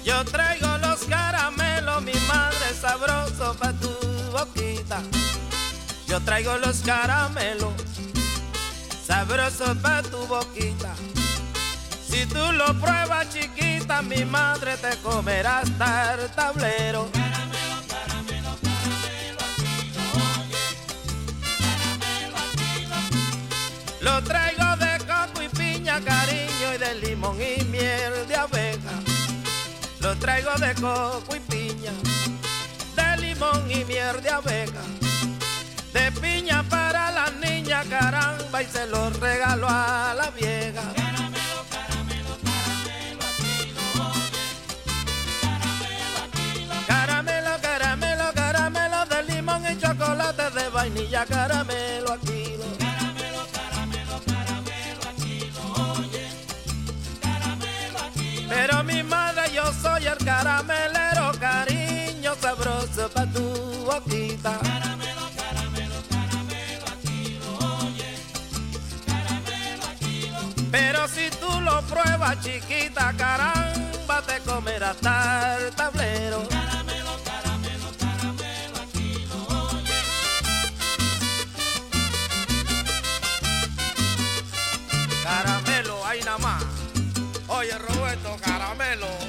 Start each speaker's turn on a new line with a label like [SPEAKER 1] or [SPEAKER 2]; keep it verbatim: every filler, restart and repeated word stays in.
[SPEAKER 1] Yo traigo los caramelos, mi madre, sabroso pa' tu boquita. Yo traigo los caramelos, sabroso pa' tu boquita. Si tú lo pruebas, chiquita, mi madre te comerá hasta el tablero.
[SPEAKER 2] Caramelo, caramelo, caramelo, aquí lo oye. Caramelo, aquí lo...
[SPEAKER 1] Lo traigo de coco y piña, cariño, y de limón y miel de abeja. Lo traigo de coco y piña, de limón y miel de abeja. De piña para la niña, caramba, y se lo regalo a la vieja.
[SPEAKER 2] Caramelo, caramelo, caramelo, aquí lo oye. Caramelo, aquí lo...
[SPEAKER 1] Caramelo, caramelo, caramelo de limón y chocolate de vainilla, caramelo aquí lo.
[SPEAKER 2] Caramelo, caramelo, caramelo, aquí lo oye. Caramelo, aquí lo...
[SPEAKER 1] Pero mi madre, yo soy el caramelero, cariño sabroso pa' tu boquita.
[SPEAKER 2] Caramelo, caramelo, caramelo, aquí lo oye. Caramelo, aquí lo...
[SPEAKER 1] Pero si tú lo pruebas, chiquita, caramba, te comerás hasta el tablero.
[SPEAKER 2] Caramelo, caramelo, caramelo, aquí lo oye.
[SPEAKER 1] Caramelo, ahí nada más. Oye, Roberto, caramelo.